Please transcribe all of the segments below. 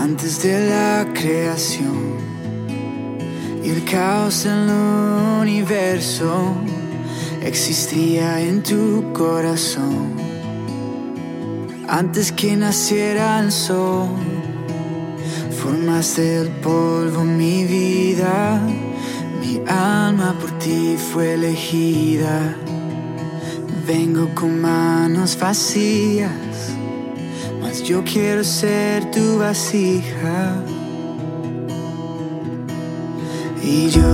Antes de la creación y el caos en el universo, existía en tu corazón. Antes que naciera el sol, formaste del polvo mi vida. Mi alma por ti fue elegida. Vengo con manos vacías, mas yo quiero ser tu vasija. Y yo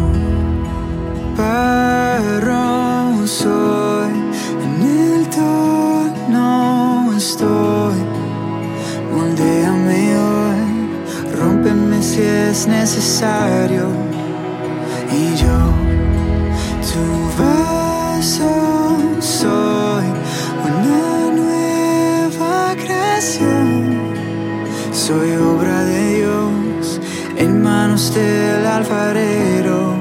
barro soy, en el torno estoy. Moldéame hoy, rómpeme si es necesario. Y yo tu vaso soy, una nueva creación. Soy obra de Dios en manos del alfarero.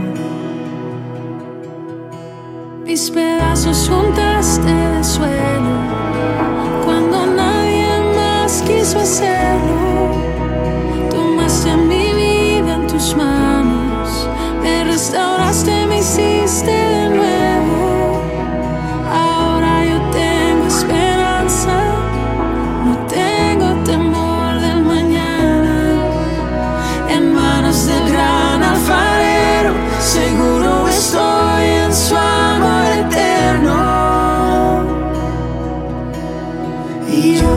Mis pedazos juntaste de suelo cuando nadie más quiso hacerlo. Tomaste mi vida en tus manos, me restauraste, me hiciste de nuevo. Ahora yo tengo esperanza, no tengo temor del mañana. En manos del gran alfarero, seguro estoy en su amor eterno. Y yo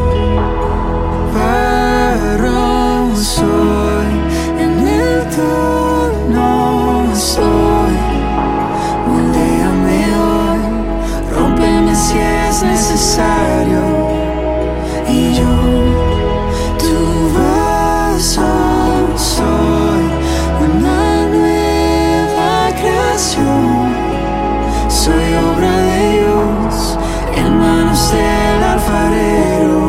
barro soy, en el torno estoy. Moldéame hoy, rómpeme si es necesario. Y yo tu vaso soy, una nueva creación. Soy obra de Dios en manos del alfarero.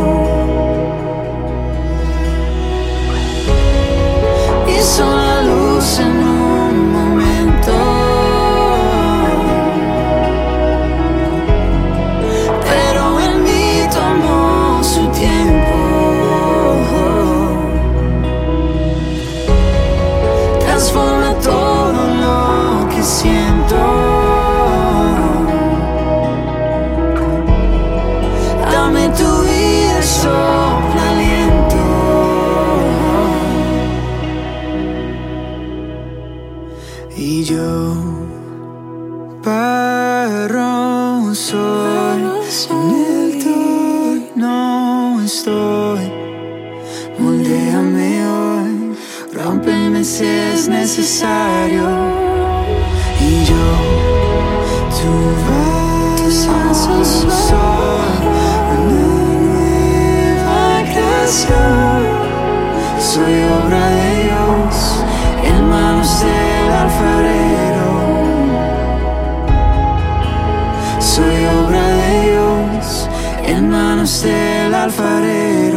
Hizo la luz en un momento, pero en mí tomó su tiempo. Transforma todo lo que siento. Dame tu vida, sopla aliento. Y yo barro soy, en el torno estoy. Moldéame hoy, rómpeme si es necesario. Y yo tu vaso soy, una nueva creación. Soy obra de Dios en manos del alfarero. Soy obra de Dios en manos del alfarero.